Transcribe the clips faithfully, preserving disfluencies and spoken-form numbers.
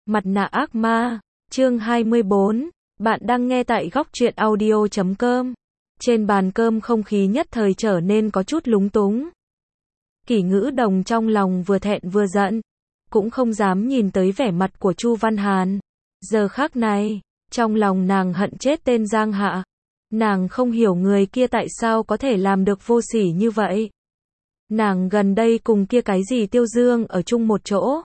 Mặt nạ ác ma, chương hai mươi bốn, bạn đang nghe tại góc truyện audio chấm com. Trên bàn cơm không khí nhất thời trở nên có chút lúng túng. Kỷ Ngữ Đồng trong lòng vừa thẹn vừa giận, cũng không dám nhìn tới vẻ mặt của Chu Văn Hàn. Giờ khắc này, trong lòng nàng hận chết tên Giang Hạ. Nàng không hiểu người kia tại sao có thể làm được vô sỉ như vậy. Nàng gần đây cùng kia cái gì Tiêu Dương ở chung một chỗ.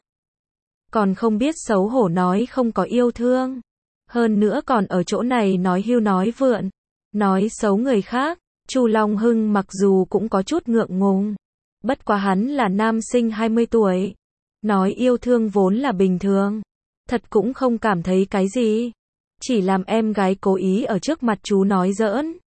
Còn không biết xấu hổ nói không có yêu thương. Hơn nữa còn ở chỗ này nói hưu nói vượn. Nói xấu người khác. Chu Long Hưng mặc dù cũng có chút ngượng ngùng. Bất quá hắn là nam sinh hai mươi tuổi. Nói yêu thương vốn là bình thường. Thật cũng không cảm thấy cái gì. Chỉ làm em gái cố ý ở trước mặt chú nói giỡn.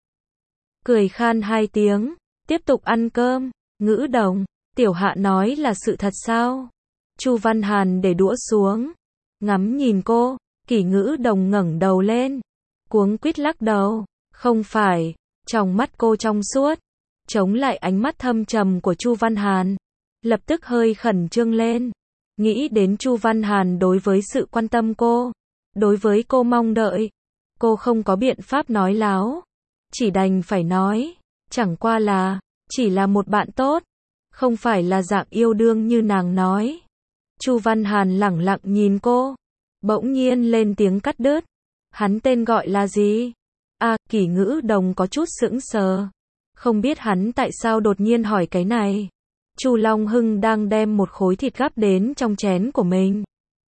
Cười khan hai tiếng. Tiếp tục ăn cơm. Ngữ Đồng, Tiểu Hạ nói là sự thật sao? Chu Văn Hàn để đũa xuống. Ngắm nhìn cô. Kỷ Ngữ Đồng ngẩng đầu lên. Cuống quýt lắc đầu. Không phải. Trong mắt cô trong suốt. Chống lại ánh mắt thâm trầm của Chu Văn Hàn. Lập tức hơi khẩn trương lên. Nghĩ đến Chu Văn Hàn đối với sự quan tâm cô. Đối với cô mong đợi. Cô không có biện pháp nói láo. Chỉ đành phải nói. Chẳng qua là. Chỉ là một bạn tốt. Không phải là dạng yêu đương như nàng nói. Chu Văn Hàn lẳng lặng nhìn cô. Bỗng nhiên lên tiếng cắt đứt. Hắn tên gọi là gì? À, Kỷ Ngữ Đồng có chút sững sờ. Không biết hắn tại sao đột nhiên hỏi cái này. Chu Long Hưng đang đem một khối thịt gắp đến trong chén của mình.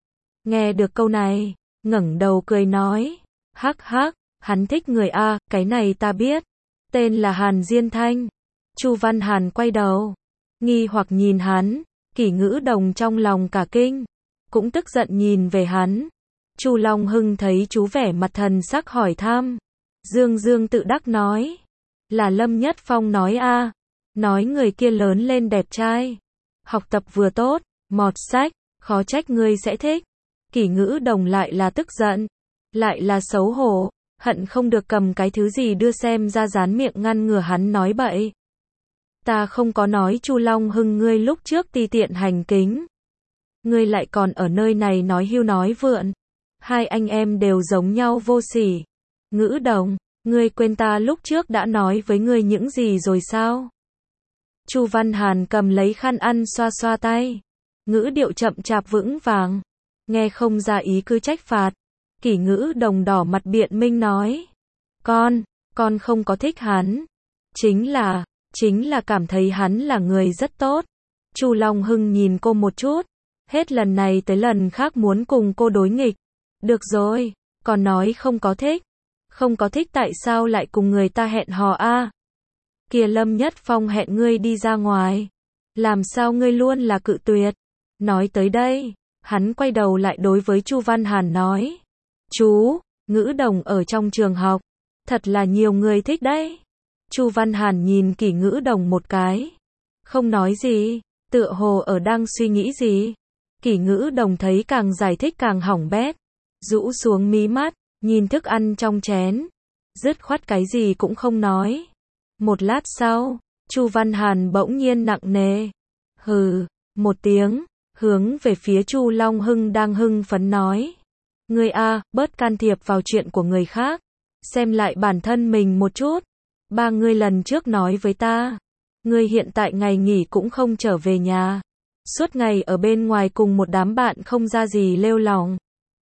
Nghe được câu này, ngẩng đầu cười nói. Hắc hắc, hắn thích người A, cái này ta biết. Tên là Hàn Diên Thanh. Chu Văn Hàn quay đầu. Nghi hoặc nhìn hắn. Kỷ Ngữ Đồng trong lòng cả kinh. Cũng tức giận nhìn về hắn. Chu Long Hưng thấy chú vẻ mặt thần sắc hỏi thăm. Dương Dương tự đắc nói. Là Lâm Nhất Phong nói a. Nói người kia lớn lên đẹp trai. Học tập vừa tốt, mọt sách, khó trách ngươi sẽ thích. Kỷ Ngữ Đồng lại là tức giận. Lại là xấu hổ. Hận không được cầm cái thứ gì đưa xem ra dán miệng ngăn ngừa hắn nói bậy. Ta không có nói Chu Long Hưng ngươi lúc trước ti tiện hành kính. Ngươi lại còn ở nơi này nói hưu nói vượn. Hai anh em đều giống nhau vô sỉ. Ngữ Đồng, ngươi quên ta lúc trước đã nói với ngươi những gì rồi sao? Chu Văn Hàn cầm lấy khăn ăn xoa xoa tay. Ngữ điệu chậm chạp vững vàng. Nghe không ra ý cứ trách phạt. Kỷ Ngữ Đồng đỏ mặt biện minh nói. Con, con không có thích hắn. Chính là, chính là cảm thấy hắn là người rất tốt. Chu Long Hưng nhìn cô một chút. Hết lần này tới lần khác muốn cùng cô đối nghịch. Được rồi, còn nói không có thích. Không có thích tại sao lại cùng người ta hẹn hò a? Kìa Lâm Nhất Phong hẹn ngươi đi ra ngoài. Làm sao ngươi luôn là cự tuyệt? Nói tới đây, hắn quay đầu lại đối với Chu Văn Hàn nói. Chú, Ngữ Đồng ở trong trường học. Thật là nhiều người thích đấy. Chu Văn Hàn nhìn Kỷ Ngữ Đồng một cái. Không nói gì, tựa hồ ở đang suy nghĩ gì. Kỷ Ngữ Đồng thấy càng giải thích càng hỏng bét. Rũ xuống mí mắt, nhìn thức ăn trong chén. Dứt khoát cái gì cũng không nói. Một lát sau, Chu Văn Hàn bỗng nhiên nặng nề. Hừ, một tiếng, hướng về phía Chu Long Hưng đang hưng phấn nói. Ngươi a, bớt can thiệp vào chuyện của người khác. Xem lại bản thân mình một chút. Ba ngươi lần trước nói với ta. Ngươi hiện tại ngày nghỉ cũng không trở về nhà. Suốt ngày ở bên ngoài cùng một đám bạn không ra gì lêu lỏng.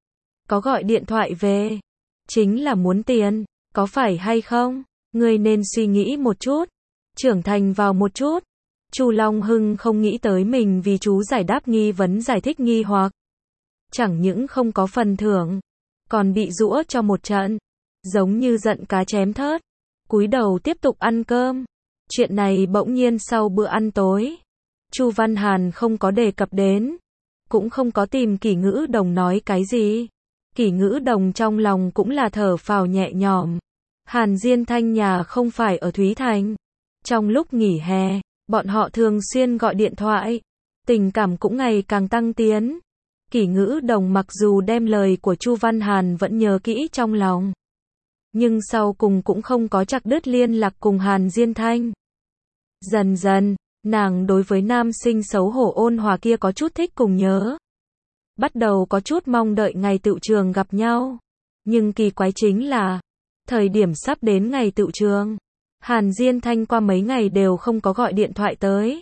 Có gọi điện thoại về. Chính là muốn tiền. Có phải hay không? Ngươi nên suy nghĩ một chút. Trưởng thành vào một chút. Chu Long Hưng không nghĩ tới mình vì chú giải đáp nghi vấn giải thích nghi hoặc. Chẳng những không có phần thưởng. Còn bị giũa cho một trận. Giống như giận cá chém thớt. Cúi đầu tiếp tục ăn cơm. Chuyện này bỗng nhiên sau bữa ăn tối. Chu Văn Hàn không có đề cập đến. Cũng không có tìm Kỷ Ngữ Đồng nói cái gì. Kỷ Ngữ Đồng trong lòng cũng là thở phào nhẹ nhõm. Hàn Diên Thanh nhà không phải ở Thúy Thành. Trong lúc nghỉ hè, bọn họ thường xuyên gọi điện thoại. Tình cảm cũng ngày càng tăng tiến. Kỷ Ngữ Đồng mặc dù đem lời của Chu Văn Hàn vẫn nhớ kỹ trong lòng. Nhưng sau cùng cũng không có chặt đứt liên lạc cùng Hàn Diên Thanh. Dần dần, nàng đối với nam sinh xấu hổ ôn hòa kia có chút thích cùng nhớ. bắt đầu có chút mong đợi ngày tựu trường gặp nhau. Nhưng kỳ quái chính là, thời điểm sắp đến ngày tựu trường, Hàn Diên Thanh qua mấy ngày đều không có gọi điện thoại tới.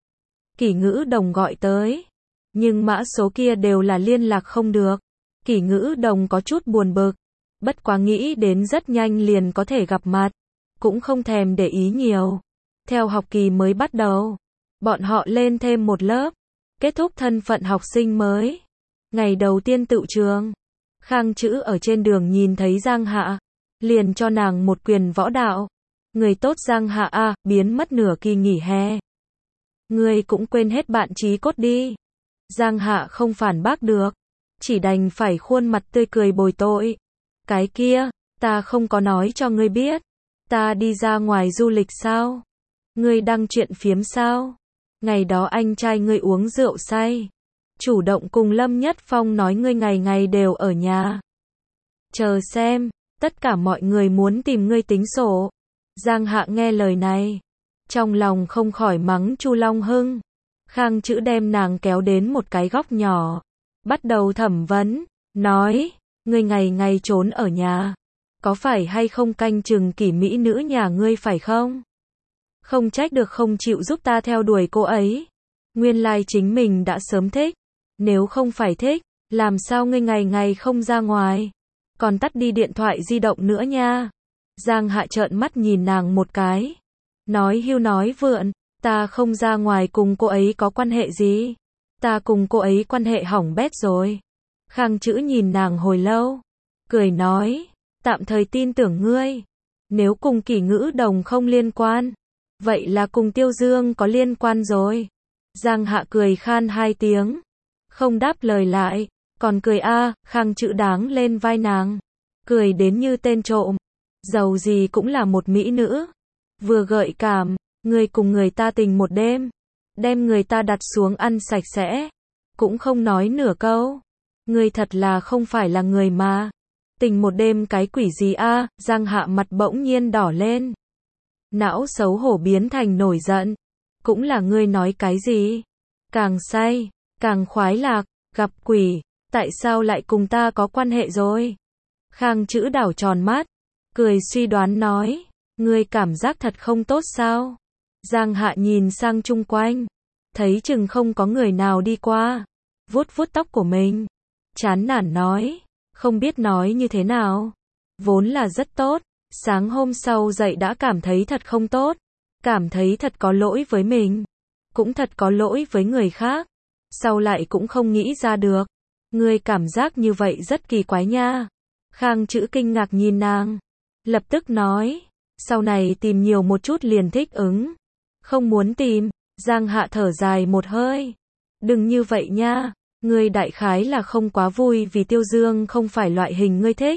Kỷ Ngữ Đồng gọi tới, nhưng mã số kia đều là liên lạc không được. Kỷ Ngữ Đồng có chút buồn bực, bất quá nghĩ đến rất nhanh liền có thể gặp mặt, cũng không thèm để ý nhiều. Theo học kỳ mới bắt đầu, bọn họ lên thêm một lớp, kết thúc thân phận học sinh mới. Ngày đầu tiên tựu trường, Khang Chữ ở trên đường nhìn thấy Giang Hạ, liền cho nàng một quyền võ đạo. Người tốt Giang Hạ a, biến mất nửa kỳ nghỉ hè. Ngươi cũng quên hết bạn chí cốt đi. Giang Hạ không phản bác được, chỉ đành phải khuôn mặt tươi cười bồi tội. Cái kia, ta không có nói cho ngươi biết. Ta đi ra ngoài du lịch sao? Ngươi đăng chuyện phiếm sao? Ngày đó anh trai ngươi uống rượu say, chủ động cùng Lâm Nhất Phong nói ngươi ngày ngày đều ở nhà. Chờ xem, tất cả mọi người muốn tìm ngươi tính sổ. Giang Hạ nghe lời này, trong lòng không khỏi mắng Chu Long Hưng. Khang Chữ đem nàng kéo đến một cái góc nhỏ, bắt đầu thẩm vấn, nói, ngươi ngày ngày trốn ở nhà, có phải hay không canh chừng Kỷ mỹ nữ nhà ngươi phải không? Không trách được không chịu giúp ta theo đuổi cô ấy. Nguyên lai chính mình đã sớm thích. Nếu không phải thích, làm sao ngươi ngày ngày không ra ngoài? Còn tắt đi điện thoại di động nữa nha. Giang Hạ trợn mắt nhìn nàng một cái. Nói hưu nói vượn, ta không ra ngoài cùng cô ấy có quan hệ gì? Ta cùng cô ấy quan hệ hỏng bét rồi. Khang Chữ nhìn nàng hồi lâu, cười nói, tạm thời tin tưởng ngươi. Nếu cùng Kỷ Ngữ Đồng không liên quan, vậy là cùng Tiêu Dương có liên quan rồi. Giang Hạ cười khan hai tiếng, không đáp lời lại, còn cười a, Khang Chữ đáng lên vai nàng, cười đến như tên trộm. Dầu gì cũng là một mỹ nữ, vừa gợi cảm, người cùng người ta tình một đêm, đem người ta đặt xuống ăn sạch sẽ, cũng không nói nửa câu. Người thật là không phải là người mà. Tình một đêm cái quỷ gì a? Giang Hạ mặt bỗng nhiên đỏ lên, não xấu hổ biến thành nổi giận. Cũng là ngươi nói cái gì? Càng say, càng khoái lạc, gặp quỷ, tại sao lại cùng ta có quan hệ rồi? Khang Chữ đảo tròn mắt, cười suy đoán nói, ngươi cảm giác thật không tốt sao? Giang Hạ nhìn sang chung quanh, thấy chừng không có người nào đi qua, vuốt vuốt tóc của mình, chán nản nói, không biết nói như thế nào. Vốn là rất tốt, sáng hôm sau dậy đã cảm thấy thật không tốt, cảm thấy thật có lỗi với mình, cũng thật có lỗi với người khác, sau lại cũng không nghĩ ra được. Ngươi cảm giác như vậy rất kỳ quái nha. Khang Chữ kinh ngạc nhìn nàng, lập tức nói, sau này tìm nhiều một chút liền thích ứng, không muốn tìm. Giang Hạ thở dài một hơi, đừng như vậy nha, ngươi đại khái là không quá vui vì Tiêu Dương không phải loại hình ngươi thích.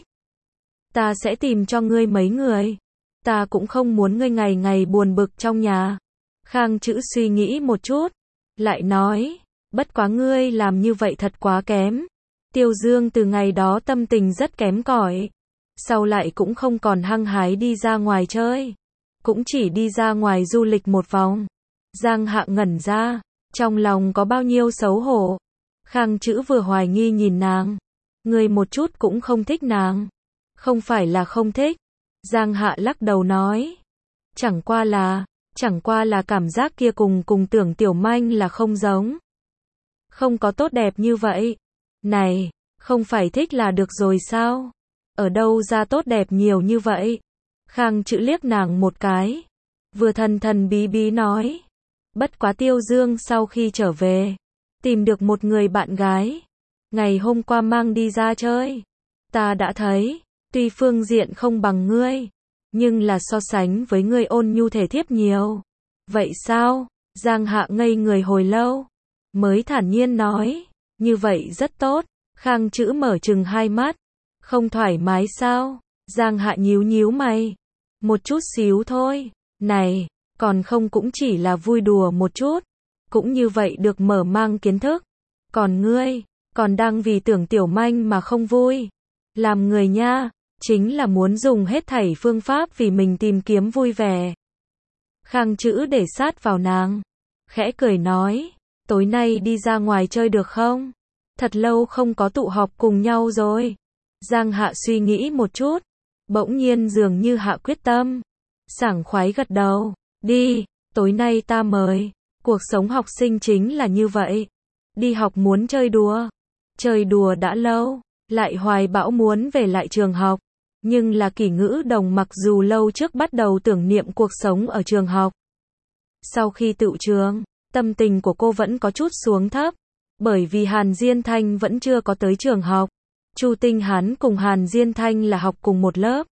Ta sẽ tìm cho ngươi mấy người, ta cũng không muốn ngươi ngày ngày buồn bực trong nhà. Khang Chữ suy nghĩ một chút, lại nói, bất quá ngươi làm như vậy thật quá kém. Tiêu Dương từ ngày đó tâm tình rất kém cỏi, sau lại cũng không còn hăng hái đi ra ngoài chơi, cũng chỉ đi ra ngoài du lịch một vòng. Giang Hạ ngẩn ra, trong lòng có bao nhiêu xấu hổ. Khang Chữ vừa hoài nghi nhìn nàng, ngươi một chút cũng không thích nàng. Không phải là không thích. Giang Hạ lắc đầu nói, chẳng qua là, chẳng qua là cảm giác kia cùng cùng Tưởng Tiểu Manh là không giống. Không có tốt đẹp như vậy. Này, không phải thích là được rồi sao? Ở đâu ra tốt đẹp nhiều như vậy? Khang Chữ liếc nàng một cái, vừa thần thần bí bí nói, bất quá Tiêu Dương sau khi trở về, tìm được một người bạn gái, ngày hôm qua mang đi ra chơi. Ta đã thấy, tuy phương diện không bằng ngươi, nhưng là so sánh với ngươi ôn nhu thể thiếp nhiều. Vậy sao? Giang Hạ ngây người hồi lâu, mới thản nhiên nói, như vậy rất tốt. Khang Chữ mở trừng hai mắt, không thoải mái sao? Giang Hạ nhíu nhíu mày, một chút xíu thôi. Này, còn không cũng chỉ là vui đùa một chút, cũng như vậy được mở mang kiến thức. Còn ngươi, còn đang vì Tưởng Tiểu Manh mà không vui. Làm người nha, chính là muốn dùng hết thảy phương pháp vì mình tìm kiếm vui vẻ. Khang Chữ để sát vào nàng, khẽ cười nói, tối nay đi ra ngoài chơi được không? Thật lâu không có tụ họp cùng nhau rồi. Giang Hạ suy nghĩ một chút, bỗng nhiên dường như hạ quyết tâm. Sảng khoái gật đầu, đi, tối nay ta mời. Cuộc sống học sinh chính là như vậy. Đi học muốn chơi đùa. Chơi đùa đã lâu, lại hoài bão muốn về lại trường học. Nhưng là Kỷ Ngữ Đồng mặc dù lâu trước bắt đầu tưởng niệm cuộc sống ở trường học. Sau khi tựu trường, tâm tình của cô vẫn có chút xuống thấp. Bởi vì Hàn Diên Thanh vẫn chưa có tới trường học. Chu Tinh hắn cùng Hàn Diên Thanh là học cùng một lớp.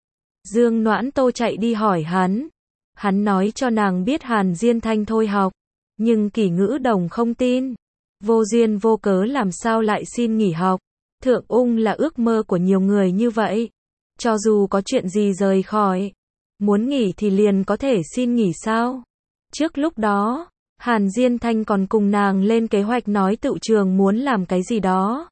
Dương Noãn Tô chạy đi hỏi hắn. Hắn nói cho nàng biết Hàn Diên Thanh thôi học. Nhưng Kỷ Ngữ Đồng không tin. Vô duyên vô cớ làm sao lại xin nghỉ học. Thượng ung là ước mơ của nhiều người như vậy. Cho dù có chuyện gì rời khỏi. Muốn nghỉ thì liền có thể xin nghỉ sao. Trước lúc đó, Hàn Diên Thanh còn cùng nàng lên kế hoạch nói tựu trường muốn làm cái gì đó.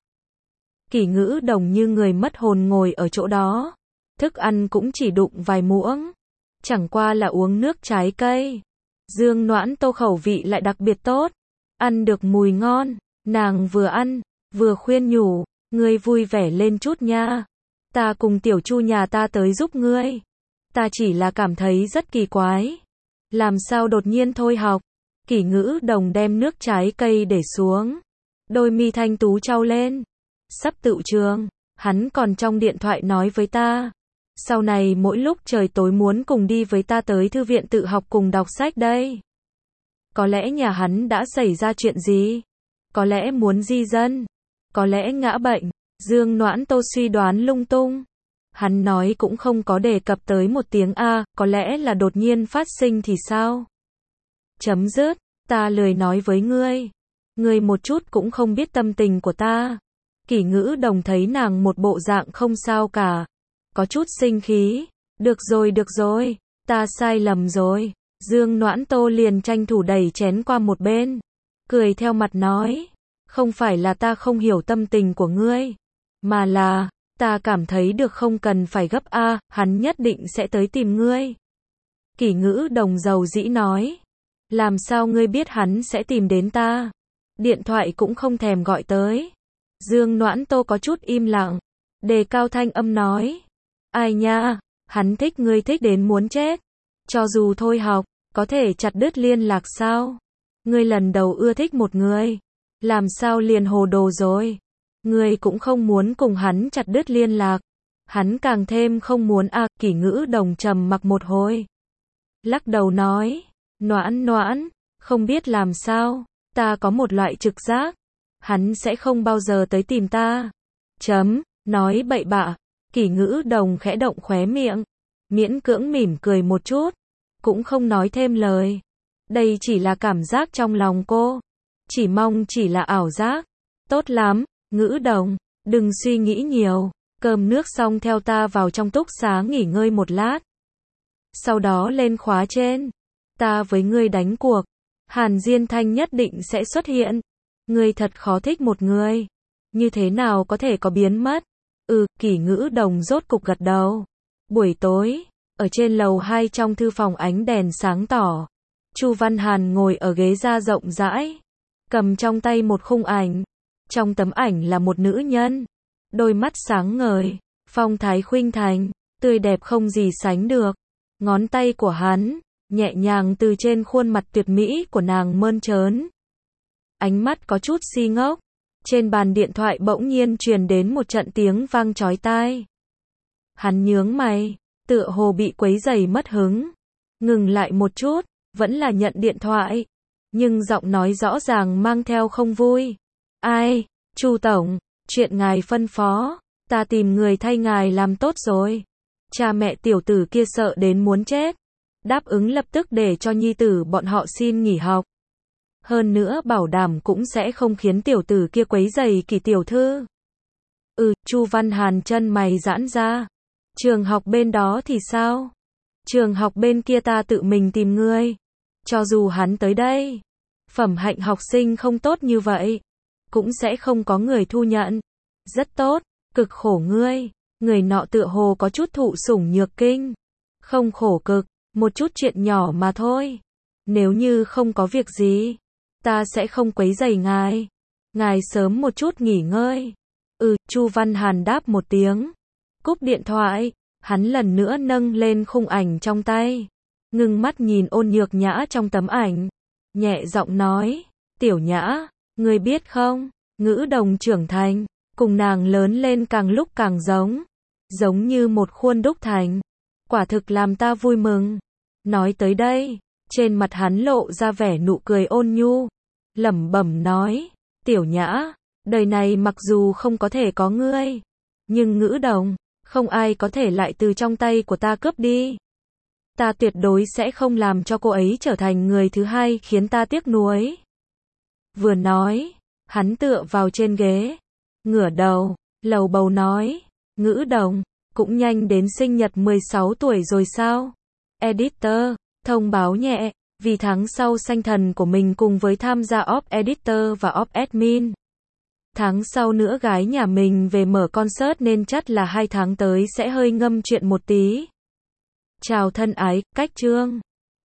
Kỷ Ngữ Đồng như người mất hồn ngồi ở chỗ đó. Thức ăn cũng chỉ đụng vài muỗng. Chẳng qua là uống nước trái cây. Dương Noãn Tô khẩu vị lại đặc biệt tốt. Ăn được mùi ngon. Nàng vừa ăn, vừa khuyên nhủ. Ngươi vui vẻ lên chút nha. Ta cùng tiểu Chu nhà ta tới giúp ngươi. Ta chỉ là cảm thấy rất kỳ quái. Làm sao đột nhiên thôi học. Kỷ Ngữ Đồng đem nước trái cây để xuống. Đôi mi thanh tú trao lên. Sắp tựu trường, hắn còn trong điện thoại nói với ta. Sau này mỗi lúc trời tối muốn cùng đi với ta tới thư viện tự học cùng đọc sách đây. Có lẽ nhà hắn đã xảy ra chuyện gì? Có lẽ muốn di dân? Có lẽ ngã bệnh? Dương Noãn Tô suy đoán lung tung. Hắn nói cũng không có đề cập tới một tiếng A, có lẽ là đột nhiên phát sinh thì sao? Chấm dứt, ta lười nói với ngươi. Ngươi một chút cũng không biết tâm tình của ta. Kỷ Ngữ Đồng thấy nàng một bộ dạng không sao cả. Có chút sinh khí. Được rồi được rồi, ta sai lầm rồi. Dương Noãn Tô liền tranh thủ đẩy chén qua một bên. Cười theo mặt nói. Không phải là ta không hiểu tâm tình của ngươi. Mà là, ta cảm thấy được không cần phải gấp A, hắn nhất định sẽ tới tìm ngươi. Kỷ Ngữ Đồng dầu dĩ nói. Làm sao ngươi biết hắn sẽ tìm đến ta? Điện thoại cũng không thèm gọi tới. Dương Noãn Tô có chút im lặng. Đề cao thanh âm nói. Ai nha, hắn thích ngươi thích đến muốn chết. Cho dù thôi học, có thể chặt đứt liên lạc sao? Ngươi lần đầu ưa thích một người. Làm sao liền hồ đồ rồi? Ngươi cũng không muốn cùng hắn chặt đứt liên lạc. Hắn càng thêm không muốn a. Kỷ Ngữ Đồng trầm mặc một hồi. Lắc đầu nói. Noãn noãn, không biết làm sao. Ta có một loại trực giác. Hắn sẽ không bao giờ tới tìm ta. Chấm, nói bậy bạ. Kỷ Ngữ Đồng khẽ động khóe miệng. Miễn cưỡng mỉm cười một chút. Cũng không nói thêm lời. Đây chỉ là cảm giác trong lòng cô. Chỉ mong chỉ là ảo giác. Tốt lắm, Ngữ Đồng, đừng suy nghĩ nhiều. Cơm nước xong theo ta vào trong túc xá nghỉ ngơi một lát. Sau đó lên khóa trên. Ta với ngươi đánh cuộc. Hàn Diên Thanh nhất định sẽ xuất hiện. Ngươi thật khó thích một người. Như thế nào có thể có biến mất? Ừ, Kỷ Ngữ Đồng rốt cục gật đầu. Buổi tối, ở trên lầu hai trong thư phòng ánh đèn sáng tỏ. Chu Văn Hàn ngồi ở ghế da rộng rãi. Cầm trong tay một khung ảnh. Trong tấm ảnh là một nữ nhân. Đôi mắt sáng ngời, phong thái khuynh thành, tươi đẹp không gì sánh được. Ngón tay của hắn, nhẹ nhàng từ trên khuôn mặt tuyệt mỹ của nàng mơn trớn. Ánh mắt có chút si ngốc. Trên bàn điện thoại bỗng nhiên truyền đến một trận tiếng vang chói tai. Hắn nhướng mày, tựa hồ bị quấy rầy mất hứng. Ngừng lại một chút, vẫn là nhận điện thoại. Nhưng giọng nói rõ ràng mang theo không vui. Ai, Chu Tổng, chuyện ngài phân phó, ta tìm người thay ngài làm tốt rồi. Cha mẹ tiểu tử kia sợ đến muốn chết. Đáp ứng lập tức để cho nhi tử bọn họ xin nghỉ học. Hơn nữa bảo đảm cũng sẽ không khiến tiểu tử kia quấy rầy Kỷ tiểu thư. Ừ, Chu Văn Hàn chân mày giãn ra. Trường học bên đó thì sao? Trường học bên kia ta tự mình tìm ngươi. Cho dù hắn tới đây, phẩm hạnh học sinh không tốt như vậy, cũng sẽ không có người thu nhận. Rất tốt, cực khổ ngươi. Người nọ tựa hồ có chút thụ sủng nhược kinh. Không khổ cực, một chút chuyện nhỏ mà thôi. Nếu như không có việc gì, ta sẽ không quấy rầy ngài. Ngài sớm một chút nghỉ ngơi. Ừ, Chu Văn Hàn đáp một tiếng. Cúp điện thoại, hắn lần nữa nâng lên khung ảnh trong tay. Ngưng mắt nhìn Ôn Nhược Nhã trong tấm ảnh. Nhẹ giọng nói, Tiểu Nhã, ngươi biết không, Ngữ Đồng trưởng thành, cùng nàng lớn lên càng lúc càng giống. Giống như một khuôn đúc thành. Quả thực làm ta vui mừng. Nói tới đây, trên mặt hắn lộ ra vẻ nụ cười ôn nhu. Lẩm bẩm nói, Tiểu Nhã, đời này mặc dù không có thể có ngươi, nhưng Ngữ Đồng, không ai có thể lại từ trong tay của ta cướp đi. Ta tuyệt đối sẽ không làm cho cô ấy trở thành người thứ hai khiến ta tiếc nuối. Vừa nói, hắn tựa vào trên ghế, ngửa đầu, lầu bầu nói, Ngữ Đồng, cũng nhanh đến sinh nhật mười sáu tuổi rồi sao? Editor, thông báo nhẹ, vì tháng sau sanh thần của mình cùng với tham gia Op Editor và Op Admin. Tháng sau nữa gái nhà mình về mở concert nên chắc là hai tháng tới sẽ hơi ngâm chuyện một tí. Chào thân ái, cách chương.